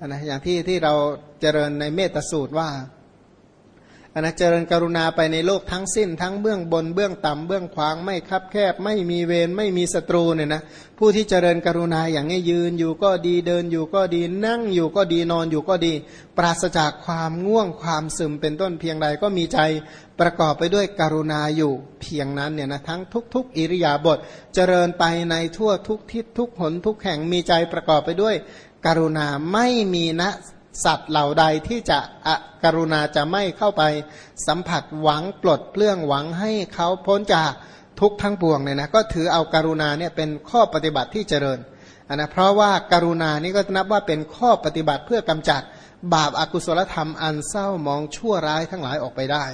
นะอย่างที่เราเจริญในเมตสูตรว่าเจริญกรุณาไปในโลกทั้งสิ้นทั้งเบื้องบนเบื้องต่ำเบื้องขวางไม่คับแคบไม่มีเวรไม่มีศัตรูเนี่ยนะผู้ที่เจริญกรุณาอย่างนี้ยืนอยู่ก็ดีเดินอยู่ก็ดีนั่งอยู่ก็ดีนอนอยู่ก็ดีปราศจากความง่วงความซึมเป็นต้นเพียงใดก็มีใจประกอบไปด้วยกรุณาอยู่เพียงนั้นเนี่ยนะทั้งทุกอิริยาบถเจริญไปในทั่วทุกทิศทุกหนทุกแห่งมีใจประกอบไปด้วยกรุณาไม่มีนะสัตว์เหล่าใดที่จะกรุณาจะไม่เข้าไปสัมผัสหวังปลดเปลื้องหวังให้เขาพ้นจากทุกทั้งปวงเนี่ยนะก็ถือเอากรุณาเนี่ยเป็นข้อปฏิบัติที่เจริญนะเพราะว่าการุณานี่ก็นับว่าเป็นข้อปฏิบัติเพื่อกำจัดบาปอกุศลธรรมอันเศร้ามองชั่วร้ายทั้งหลายออกไปได้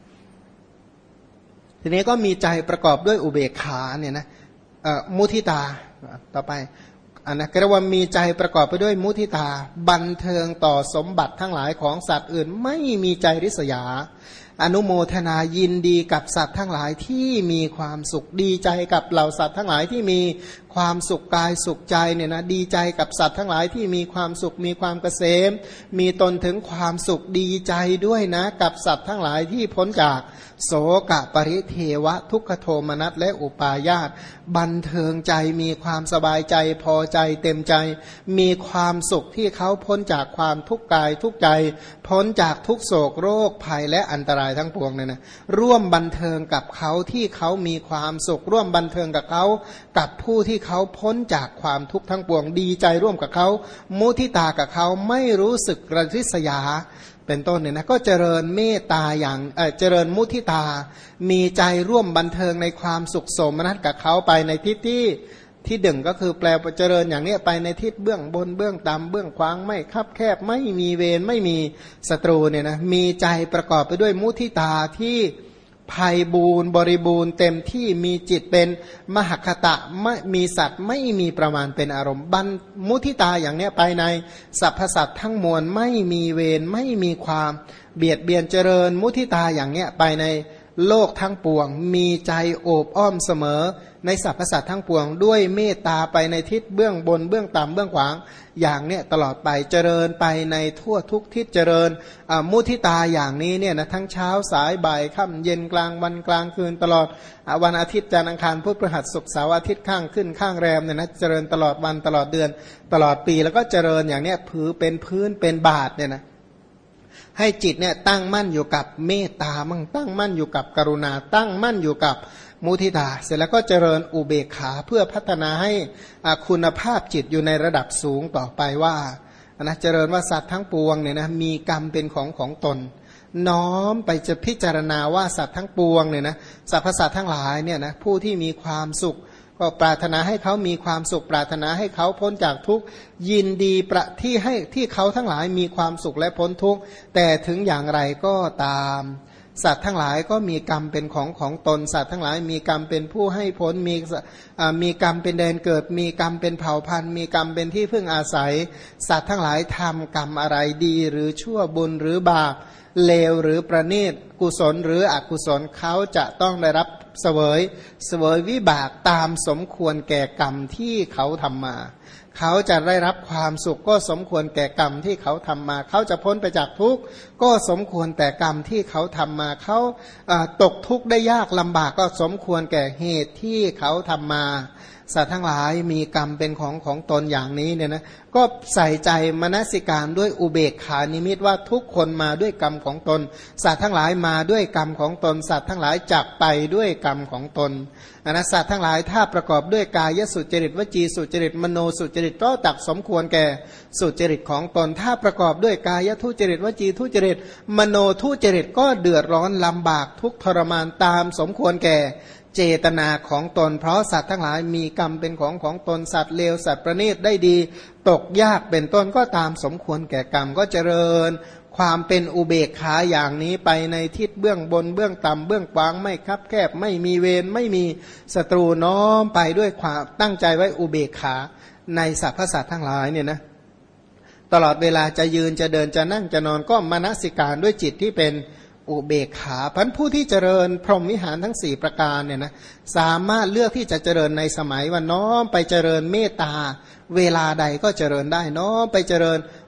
ทีนี้ก็มีใจประกอบด้วยอุเบกขาเนี่ยนะมุทิตาต่อไปก็เรียกว่ามีใจประกอบไปด้วยมุทิตาบันเทิงต่อสมบัติทั้งหลายของสัตว์อื่นไม่มีใจริษยาอนุโมทนายินดีกับสัตว์ทั้งหลายที่มีความสุขดีใจกับเหล่าสัตว์ทั้งหลายที่มีความสุขกายสุขใจเนี่ยนะดีใจกับสัตว์ทั้งหลายที่มีความสุขมีความเกษมมีตนถึงความสุขดีใจด้วยนะกับสัตว์ทั้งหลายที่พ้นจากโสกะปริเทวะทุกขโทมนัสและอุปาญาตบันเทิงใจมีความสบายใจพอใจเต็มใจมีความสุขที่เขาพ้นจากความทุกข์กายทุกข์ใจพ้นจากทุกโศกโรคภัยและอันตรายทั้งปวงเนี่ยนะร่วมบันเทิงกับเขาที่เขามีความสุขร่วมบันเทิงกับเขากับผู้ที่เขาพ้นจากความทุกข์ทั้งปวงดีใจร่วมกับเขามุทิตากับเขาไม่รู้สึกระริษยาเป็นต้นเนี่ยนะก็เจริญเมตตาอย่างเจริญมุทิตามีใจร่วมบันเทิงในความสุขโสมนัสกับเขาไปในทิศที่ดึงก็คือแปลเจริญอย่างนี้ไปในทิศเบื้องบนเบื้องต่ำเบื้องขวางไม่คับแคบไม่มีเวรไม่มีศัตรูเนี่ยนะมีใจประกอบไปด้วยมุทิตาที่ไพบูรณ์บริบูรณ์เต็มที่มีจิตเป็นมหคตะไม่มีสัตว์ไม่มีประมาณเป็นอารมณ์บันมุทิตาอย่างเนี้ยไปในสรรพสัตว์ทั้งมวลไม่มีเวรไม่มีความเบียดเบียนเจริญมุทิตาอย่างเนี้ยไปในโลกทั้งปวงมีใจโอบอ้อมเสมอในสรรพสัตว์ทั้งปวงด้วยเมตตาไปในทิศเบื้องบนเบื้องต่ำเบื้องขวางอย่างเนี้ยตลอดไปเจริญไปในทั่วทุกทิศเจริญมุทิตาอย่างนี้เนี่ยนะทั้งเช้าสายบ่ายค่ำเย็นกลางวันกลางคืนตลอดวันอาทิตย์จันทร์อังคารพุธพฤหัสศุกร์เสาร์อาทิตย์ข้างขึ้นข้างแรมเนี่ยนะเจริญตลอดวันตลอดเดือนตลอดปีแล้วก็เจริญอย่างเนี้ยผือเป็นพื้นเป็นบาทเนี่ยนะให้จิตเนี่ยตั้งมั่นอยู่กับเมตตามั่งตั้งมั่นอยู่กับกรุณาตั้งมั่นอยู่กับมุทิตาเสร็จแล้วก็เจริญอุเบกขาเพื่อพัฒนาให้คุณภาพจิตอยู่ในระดับสูงต่อไปว่านะเจริญว่าสัตว์ทั้งปวงเนี่ยนะมีกรรมเป็นของตนน้อมไปจะพิจารณาว่าสัตว์ทั้งปวงเนี่ยนะสรรพสัตว์ทั้งหลายเนี่ยนะผู้ที่มีความสุขก็ปรารถนาให้เขามีความสุขปรารถนาให้เขาพ้นจากทุกข์ยินดีประที่เขาทั้งหลายมีความสุขและพ้นทุกข์แต่ถึงอย่างไรก็ตามสัตว์ทั้งหลายก็มีกรรมเป็นของตนสัตว์ทั้งหลายมีกรรมเป็นผู้ให้ผลมีกรรมเป็นแดนเกิดมีกรรมเป็นเผ่าพันธุ์มีกรรมเป็นที่พึ่งอาศัยสัตว์ทั้งหลายทำกรรมอะไรดีหรือชั่วบุญหรือบาปเลวหรือประณีตกุศลหรืออกุศลเขาจะต้องได้รับเสวยวิบากตามสมควรแก่กรรมที่เขาทำมาเขาจะได้รับความสุขก็สมควรแก่กรรมที่เขาทำมาเขาจะพ้นไปจากทุกข์ก็สมควรแต่กรรมที่เขาทำมาเขาตกทุกข์ได้ยากลำบากก็สมควรแก่เหตุที่เขาทำมาสัตว์ทั้งหลายมีกรรมเป็นของตนอย่างนี้เนี่ยนะก็ใส่ใจมนสิการด้วยอุเบกขานิมิตว่าทุกคนมาด้วยกรรมของตนสัตว์ทั้งหลายมาด้วยกรรมของตนสัตว์ทั้งหลายจักไปด้วยกรรมของตนนะสัตว์ทั้งหลายถ้าประกอบด้วยกายสุจริตวจีสุจริตมโนสุจริตก็จักสมควรแก่สุจริตของตนถ้าประกอบด้วยกายทุจริตวจีทุจริตมโนทุจริตก็เดือดร้อนลำบากทุกทรมานตามสมควรแก่เจตนาของตนเพราะสัตว์ทั้งหลายมีกรรมเป็นของตนสัตว์เลวสัตว์ประณีตได้ดีตกยากเป็นต้นก็ตามสมควรแก่กรรมก็เจริญความเป็นอุเบกขาอย่างนี้ไปในทิศเบื้องบนเบื้องต่ำเบื้องกว้างไม่คับแคบไม่มีเวรไม่มีศัตรูน้อมไปด้วยความตั้งใจไว้อุเบกขาในสรรพสัตว์ทั้งหลายเนี่ยนะตลอดเวลาจะยืนจะเดินจะนั่งจะนอนก็มนสิการด้วยจิตที่เป็นอุเบกขาพันผู้ที่เจริญพรหมวิหารทั้ง4ประการเนี่ยนะสามารถเลือกที่จะเจริญในสมัยว่าน้อมไปเจริญเมตตาเวลาใดก็เจริญได้น้อมไปเจริญ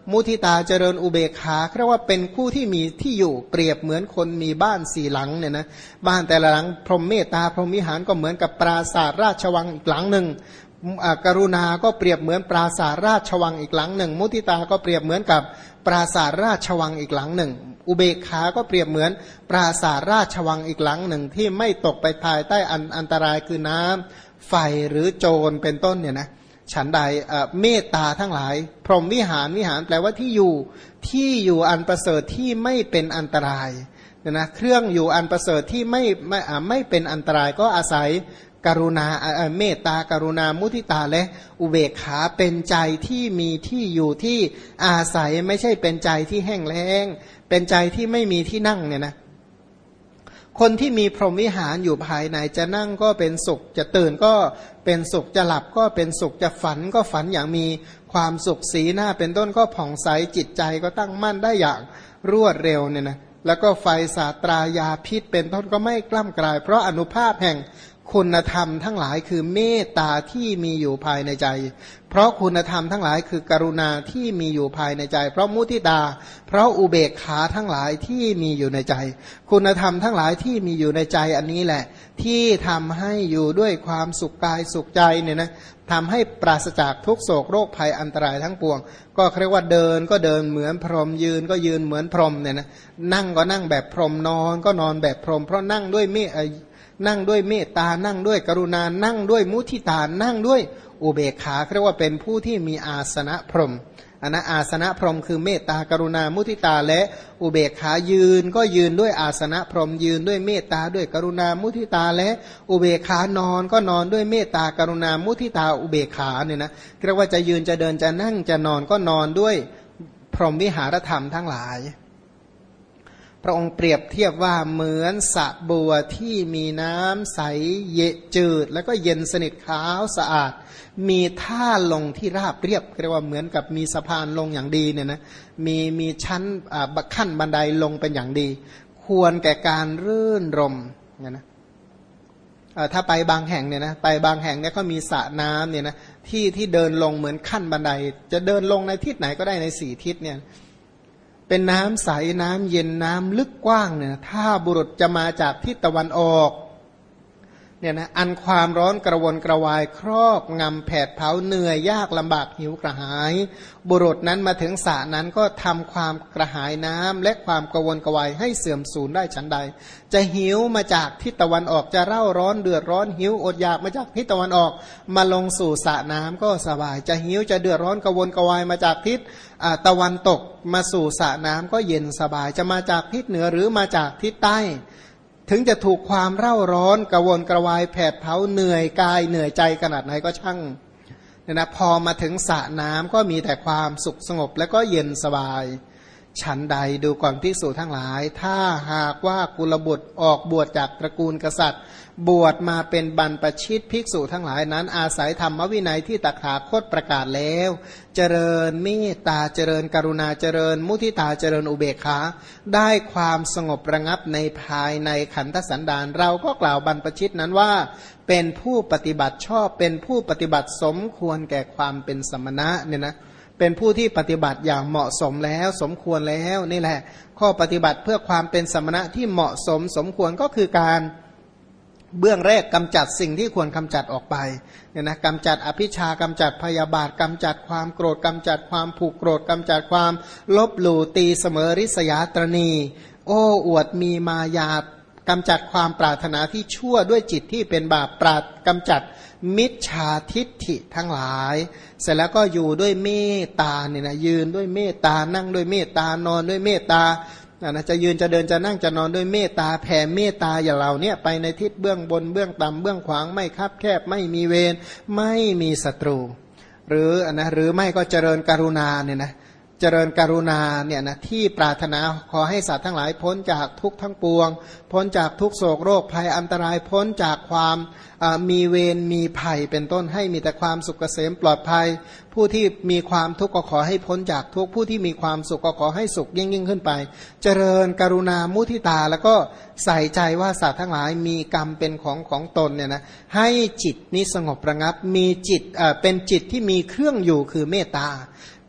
มุทิตาเจริญอุเบกขาเรียกว่าเป็นผู้ที่มีที่อยู่เปรียบเหมือนคนมีบ้านสี่หลังเนี่ยนะบ้านแต่ละหลังพรหมเมตตาพรหมวิหารก็เหมือนกับปราสาทราชวังอีกหลังหนึ่งกรุณาก็เปรียบเหมือนปราสาทราชวังอีกหลังหนึ่งมุทิตาก็เปรียบเหมือนกับปราสาทราชวังอีกหลังหนึ่งอุเบกขาก็เปรียบเหมือนปราสาทราชวังอีกหลังหนึ่งที่ไม่ตกไปภายใต้อันตรายคือน้ำไฟหรือโจรเป็นต้นเนี่ยนะฉันใดเมตตาทั้งหลายพรหมวิหารแปลว่าที่อยู่อันประเสริฐที่ไม่เป็นอันตรายนะเครื่องอยู่อันประเสริฐที่ไม่เป็นอันตรายก็อาศัยกรุณาเมตตากรุณามุทิตาและอุเบกขาเป็นใจที่มีที่อยู่ที่อาศัยไม่ใช่เป็นใจที่แห้งแล้งเป็นใจที่ไม่มีที่นั่งเนี่ยนะคนที่มีพรหมวิหารอยู่ภายในจะนั่งก็เป็นสุขจะตื่นก็เป็นสุขจะหลับก็เป็นสุขจะฝันก็ฝันอย่างมีความสุขสีหน้าเป็นต้นก็ผ่องใสจิตใจก็ตั้งมั่นได้อย่างรวดเร็วเนี่ยนะแล้วก็ไฟสาตรายาพิษเป็นต้นก็ไม่กล้ำกลายเพราะอนุภาพแห่งคุณธรรมทั้งหลายคือเมตตาที่มีอยู่ภายในใจเพราะคุณธรรมทั้งหลายคือกรุณาที่มีอยู่ภายในใจเพราะมุทิตาเพราะอุเบกขาทั้งหลายที่มีอยู่ในใจคุณธรรมทั้งหลายที่มีอยู่ในใจอันนี้แหละที่ทำให้อยู่ด้วยความสุขกายสุขใจเนี่ยนะทำให้ปราศจากทุกโศกโรคภัยอันตรายทั้งปวงก็เรียกว่าเดินก็เดินเหมือนพรหมยืนก็ยืนเหมือนพรหมเนี่ยนะนั่งก็นั่งแบบพรหมนอนก็นอนแบบพรหมเพราะนั่งด้วยเมตตานั่งด้วยกรุณานั่งด้วยมุทิตานั่งด้วยอุเบกขาเรียกว่าเป็นผู้ที่มีอาสนะพรหมอันนะอาสนะพรหมคือเมตตากรุณามุทิตาและอุเบกขายืนก็ยืนด้วยอาสนะพรหมยืนด้วยเมตตาด้วยกรุณามุทิตาและอุเบกขานอนก็นอนด้วยเมตตากรุณามุทิตาอุเบกขาเนี่ยนะเรียกว่าจะยืนจะเดินจะนั่งจะนอนก็นอนด้วยพรหมวิหารธรรมทั้งหลายพระองค์เปรียบเทียบว่าเหมือนสระบัวที่มีน้ำใสเย็นจืดแล้วก็เย็นสนิทขาวสะอาดมีท่าลงที่ราบเรียบเรียกว่าเหมือนกับมีสะพานลงอย่างดีเนี่ยนะมีชั้นขั้นบันไดลงเป็นอย่างดีควรแก่การรื่นรมเนี่ยนะถ้าไปบางแห่งเนี่ยนะไปบางแห่งเนี่ยก็มีสระน้ำเนี่ยนะที่เดินลงเหมือนขั้นบันไดจะเดินลงในทิศไหนก็ได้ในสี่ทิศเนี่ยเป็นน้ำใสน้ำเย็นน้ำลึกกว้างเนี่ยถ้าบุรุษจะมาจากทิศตะวันออกเนี่ยนะอันความร้อนกระวนกระวายครอบงำแผดเผาเหนื่อยยากลำบากหิวกระหายบุรุษนั้นมาถึงสระนั้นก็ทำความกระหายน้ำและความกระวนกระวายให้เสื่อมสูญได้ฉันใดจะหิวมาจากทิศตะวันออกจะเร่าร้อนเดือดร้อนหิวอดอยากมาจากทิศตะวันออกมาลงสู่สระน้ำก็สบายจะหิวจะเดือดร้อนกระวนกระวายมาจากทิศตะวันตกมาสู่สระน้ำก็เย็นสบายจะมาจากทิศเหนือหรือมาจากทิศใต้ถึงจะถูกความเร่าร้อนกระวนกระวายแผดเผาเหนื่อยกายเหนื่อยใจขนาดไหนก็ช่างเนี่ยนะพอมาถึงสระน้ำก็มีแต่ความสุขสงบและก็เย็นสบายฉันใดดูก่อนภิกษุทั้งหลายถ้าหากว่ากุลบุตรออกบวชจากตระกูลกษัตริย์บวชมาเป็นบรรพชิตภิกษุทั้งหลายนั้นอาศัยธรรมวินัยที่ตถาคตประกาศแล้วเจริญเมตตาเจริญกรุณาเจริญมุทิตาเจริญอุเบกขาได้ความสงบระงับในภายในขันธสันดานเราก็กล่าวบรรพชิตนั้นว่าเป็นผู้ปฏิบัติชอบเป็นผู้ปฏิบัติสมควรแก่ความเป็นสมณะเนี่ยนะเป็นผู้ที่ปฏิบัติอย่างเหมาะสมแล้วสมควรแล้วนี่แหละข้อปฏิบัติเพื่อความเป็นสมณะที่เหมาะสมสมควรก็คือการเบื้องแรกกำจัดสิ่งที่ควรกำจัดออกไปเนี่ยนะกำจัดอภิชากำจัดพยาบาทกำจัดความโกรธกำจัดความผูกโกรธกำจัดความลบหลู่ตีเสมอริษยาตรณีโอ้อวดมีมายากำจัดความปรารถนาที่ชั่วด้วยจิตที่เป็นบาปกำจัดมิจฉาทิฏฐิทั้งหลายเสร็จแล้วก็อยู่ด้วยเมตตาเนี่ยนะยืนด้วยเมตตานั่งด้วยเมตตานอนด้วยเมตตาจะยืนจะเดินจะนั่งจะนอนด้วยเมตตาแผ่เมตตาอย่างเราเนี่ยไปในทิศเบื้องบนเบื้องต่ำเบื้องขวางไม่คับแคบไม่มีเวรไม่มีศัตรูหรือไม่ก็เจริญกรุณาเนี่ยนะเจริญกรุณาเนี่ยนะที่ปรารถนาขอให้สัตว์ทั้งหลายพ้นจากทุกข์ทั้งปวงพ้นจากทุกโศกโรคภัยอันตรายพ้นจากความมีเวรมีภัยเป็นต้นให้มีแต่ความสุขเกษมปลอดภัยผู้ที่มีความทุกข์ก็ขอให้พ้นจากทุกข์ผู้ที่มีความสุขก็ขอให้สุขยิ่งขึ้นไปเจริญกรุณามุทิตาแล้วก็ใส่ใจว่าสัตว์ทั้งหลายมีกรรมเป็นของตนเนี่ยนะให้จิตนี้สงบระงับมีจิตเป็นจิตที่มีเครื่องอยู่คือเมตตาเ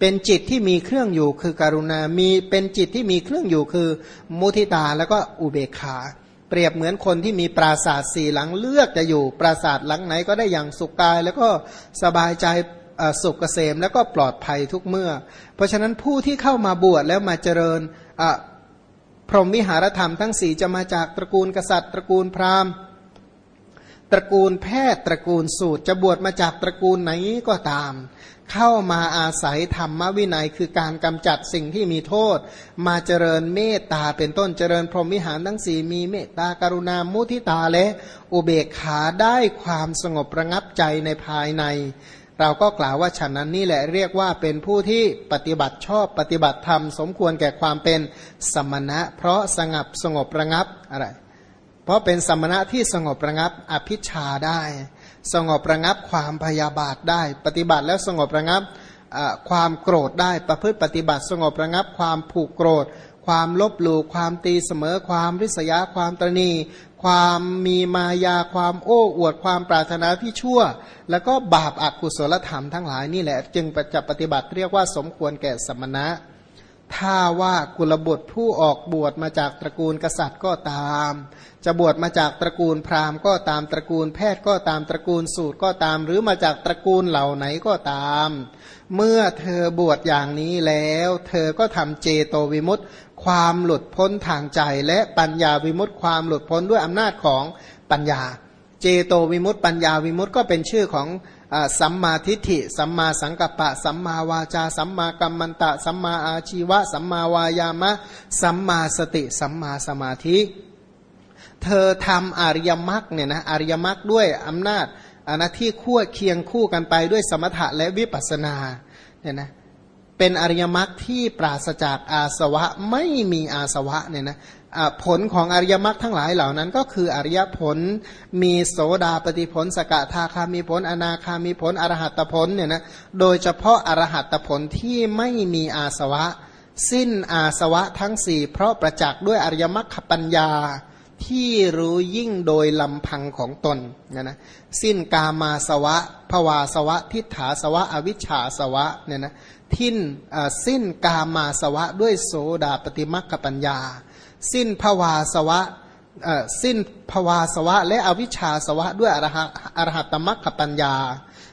เป็นจิตที่มีเครื่องอยู่คือกรุณามีเป็นจิตที่มีเครื่องอยู่คือมุทิตาแล้วก็อุเบกขาเปรียบเหมือนคนที่มีปราสาทสี่หลังเลือกจะอยู่ปราสาทหลังไหนก็ได้อย่างสุขกายแล้วก็สบายใจสุขเกษมแล้วก็ปลอดภัยทุกเมื่อเพราะฉะนั้นผู้ที่เข้ามาบวชแล้วมาเจริญพรหมวิหารธรรมทั้งสี่จะมาจากตระกูลกษัตริย์ตระกูลพราหมณ์ตระกูลแพทย์ตระกูลสูตรจะบวชมาจากตระกูลไหนก็ตามเข้ามาอาศัยธรรมวินัยคือการกำจัดสิ่งที่มีโทษมาเจริญเมตตาเป็นต้นเจริญพรหมวิหารทั้งสี่มีเมตตากรุณามุทิตาและอุเบกขาได้ความสงบระงับใจในภายในเราก็กล่าวว่าฉันนั้นนี่แหละเรียกว่าเป็นผู้ที่ปฏิบัติชอบปฏิบัติธรรมสมควรแก่ความเป็นสมณะเพราะสงบระงับอะไรเพราะเป็นสมณะที่สงบระงับอภิชาได้สงบระงับความพยาบาทได้ปฏิบัติแล้วสงบระงับความโกรธได้ประพฤติปฏิบัติสงบระงับความผูกโกรธความลบหลู่ความตีเสมอความริษยาความตระหนี่ความมีมายาความโอ้อวดความปรารถนาที่ชั่วแล้วก็บาปอกุศลธรรมทั้งหลายนี่แหละจึงจะปฏิบัติเรียกว่าสมควรแก่สมณะถ้าว่ากุลบุตรผู้ออกบวชมาจากตระกูลกษัตริย์ก็ตามจะบวชมาจากตระกูลพราหมณ์ก็ตามตระกูลแพทย์ก็ตามตระกูลสูตรก็ตามหรือมาจากตระกูลเหล่าไหนก็ตามเมื่อเธอบวชอย่างนี้แล้วเธอก็ทำเจโตวิมุตติความหลุดพ้นทางใจและปัญญาวิมุตติความหลุดพ้นด้วยอำนาจของปัญญาเจโตวิมุตติปัญญาวิมุตติก็เป็นชื่อของสัมมาทิฏฐิสัมมาสังกัปปะสัมมาวาจาสัมมากัมมันตะสัมมาอาชีวะสัมมาวายามะสัมมาสติสัมมาสมาธิเธอทำอริยมรรคเนี่ยนะอริยมรรคด้วยอำนาจที่คู่เคียงคู่กันไปด้วยสมถะและวิปัสสนาเนี่ยนะเป็นอริยมรรคที่ปราศจากอาสวะไม่มีอาสวะเนี่ยนะผลของอริยมรรคทั้งหลายเหล่านั้นก็คืออริยผลมีโสดาปฏิผลสกทาคามีผลอนาคามีผลอรหัตผลเนี่ยนะโดยเฉพาะอรหัตผลที่ไม่มีอาสวะสิ้นอาสวะทั้งสี่เพราะประจักษ์ด้วยอริยมรรคปัญญาที่รู้ยิ่งโดยลำพังของตนนะสิ้นกามาสวะภวาสวะทิฏฐาสวะอวิชชาสวะเนี่ยนะสิ้นกามาสวะด้วยโสดาปฏิมรรคปัญญาสิ้นภวาสวะสิ้นภวาสวะและอวิชชาสวะด้วยอรหัตมรรคปัญญา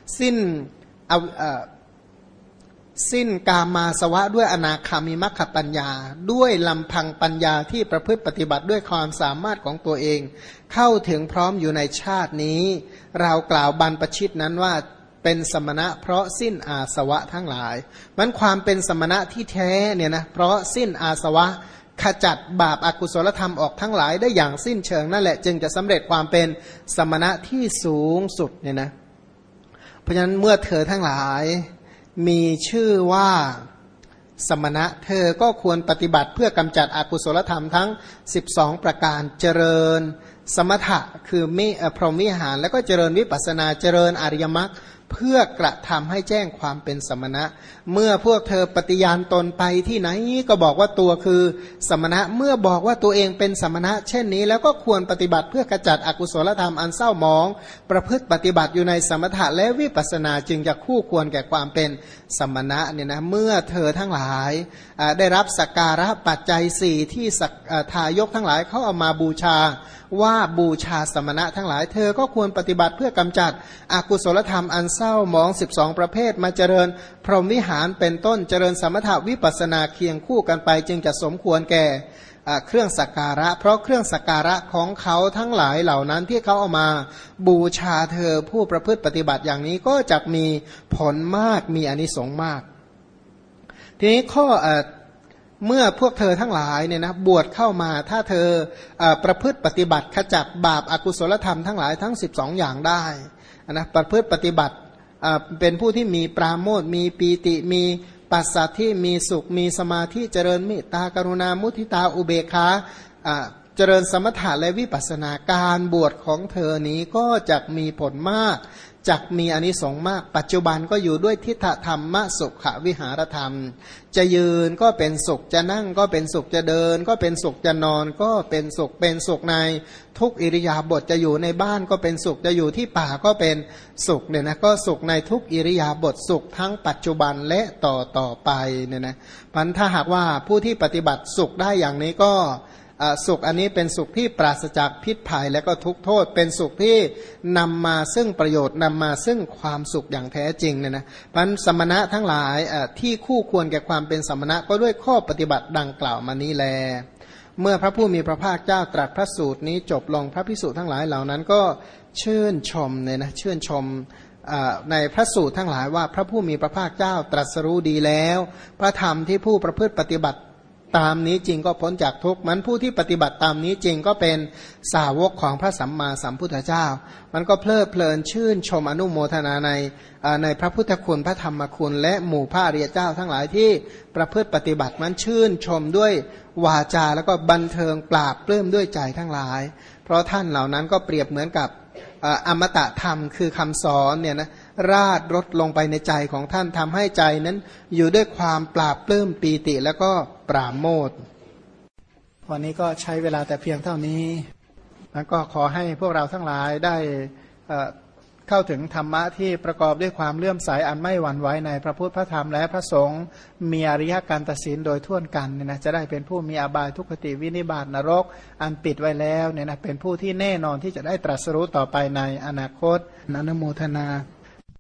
สิ้นกามาสวะด้วยอนาคามิมรรคปัญญาด้วยลำพังปัญญาที่ประพฤติปฏิบัติด้วยความสามารถของตัวเองเข้าถึงพร้อมอยู่ในชาตินี้เรากล่าวบรรพชิตนั้นว่าเป็นสมณะเพราะสิ้นอาสวะทั้งหลายมันความเป็นสมณะที่แท้เนี่ยนะเพราะสิ้นอาสวะขจัดบาปอากุศลธรรมออกทั้งหลายได้อย่างสิ้นเชิงนั่นแหละจึงจะสำเร็จความเป็นสมณะที่สูงสุดเนี่ยนะเพราะฉะนั้นเมื่อเธอทั้งหลายมีชื่อว่าสมณะเธอก็ควรปฏิบัติเพื่อกำจัดอกุศลธรรมทั้ง12ประการเจริญสมถะคือพรหมวิหารแล้วก็เจริญวิปัสสนาเจริญอริยมรรคเพื่อกระทำให้แจ้งความเป็นสมณะเมื่อพวกเธอปฏิญาณตนไปที่ไหนก็บอกว่าตัวคือสมณะเมื่อบอกว่าตัวเองเป็นสมณะเช่นนี้แล้วก็ควรปฏิบัติเพื่อกระจัดอกุศลธรรมอันเศร้าหมองประพฤติปฏิบัติอยู่ในสมถะและวิปัสสนาจึงจะคู่ควรแก่ความเป็นสมณะเนี่ยนะเมื่อเธอทั้งหลายได้รับสักการะปัจจัย4ที่ทายกทั้งหลายเขาเอามาบูชาว่าบูชาสมณะทั้งหลายเธอก็ควรปฏิบัติเพื่อกำจัดอกุศลธรรมอันเศร้าหมอง12ประเภทมาเจริญพรหมวิหารเป็นต้นเจริญสมถะวิปัสสนาเคียงคู่กันไปจึงจะสมควรแก่เครื่องสักการะเพราะเครื่องสักการะของเขาทั้งหลายเหล่านั้นที่เขาเอามาบูชาเธอผู้ประพฤติปฏิบัติอย่างนี้ก็จะมีผลมากมีอานิสงส์มากทีนี้ข้อเมื่อพวกเธอทั้งหลายเนี่ยนะบวชเข้ามาถ้าเธอประพฤติปฏิบัติขจัดบาปอกุศลธรรมทั้งหลายทั้ง12อย่างได้นะประพฤติปฏิบัติเป็นผู้ที่มีปราโมทย์มีปีติมีปัสสัทธิมีสุขมีสมาธิเจริญเมตตากรุณามุทิตาอุเบกขาเจริญสมถะและวิปัสสนาการบวชของเธอนี้ก็จะมีผลมากจักมีอานิสงส์มากปัจจุบันก็อยู่ด้วยทิฏฐธรรมสุขวิหารธรรมจะยืนก็เป็นสุขจะนั่งก็เป็นสุขจะเดินก็เป็นสุขจะนอนก็เป็นสุขในทุกอิริยาบถจะอยู่ในบ้านก็เป็นสุขจะอยู่ที่ป่าก็เป็นสุขเนี่ยนะก็สุขในทุกอิริยาบถสุขทั้งปัจจุบันและต่อไปเนี่ยนะพันถ้าหากว่าผู้ที่ปฏิบัติสุขได้อย่างนี้ก็สุขอันนี้เป็นสุขที่ปราศจากพิษภัยและก็ทุกโทษเป็นสุขที่นำมาซึ่งประโยชน์นำมาซึ่งความสุขอย่างแท้จริงเนี่ยนะพันสมณะทั้งหลายที่คู่ควรแก่ความเป็นสมณะก็ด้วยข้อปฏิบัติดังกล่าวมานี้แลเมื่อพระผู้มีพระภาคเจ้าตรัสพระสูตรนี้จบลงพระภิกษุทั้งหลายเหล่านั้นก็ชื่นชมเนี่ยนะชื่นชมในพระสูตรทั้งหลายว่าพระผู้มีพระภาคเจ้าตรัสรู้ดีแล้วพระธรรมที่ผู้ประพฤติปฏิบัติตามนี้จริงก็พ้นจากทุกข์มันผู้ที่ปฏิบัติตามนี้จริงก็เป็นสาวกของพระสัมมาสัมพุทธเจ้ามันก็เพลิดเพลินชื่นชมอนุโมทนาในพระพุทธคุณพระธรรมคุณและหมู่พระอริยเจ้าทั้งหลายที่ประพฤติปฏิบัติมันชื่นชมด้วยวาจาแล้วก็บันเทิงปราบปลื้มด้วยใจทั้งหลายเพราะท่านเหล่านั้นก็เปรียบเหมือนกับอมตะธรรมคือคำสอนเนี่ยนะราดรถลงไปในใจของท่านทำให้ใจนั้นอยู่ด้วยความปราบปลื้มปีติแล้วก็ปราโมทย์วันนี้ก็ใช้เวลาแต่เพียงเท่านี้แล้วก็ขอให้พวกเราทั้งหลายได้เข้าถึงธรรมะที่ประกอบด้วยความเลื่อมใสอันไม่หวั่นไหวในพระพุทธพระธรรมและพระสงฆ์มีอริยการตัดสินโดยทั่วกันเนี่ยนะจะได้เป็นผู้มีอบายทุกขติวินิบาตนรกอันปิดไว้แล้วเนี่ยนะเป็นผู้ที่แน่นอนที่จะได้ตรัสรู้ต่อไปในอนาคตอนุโมทนา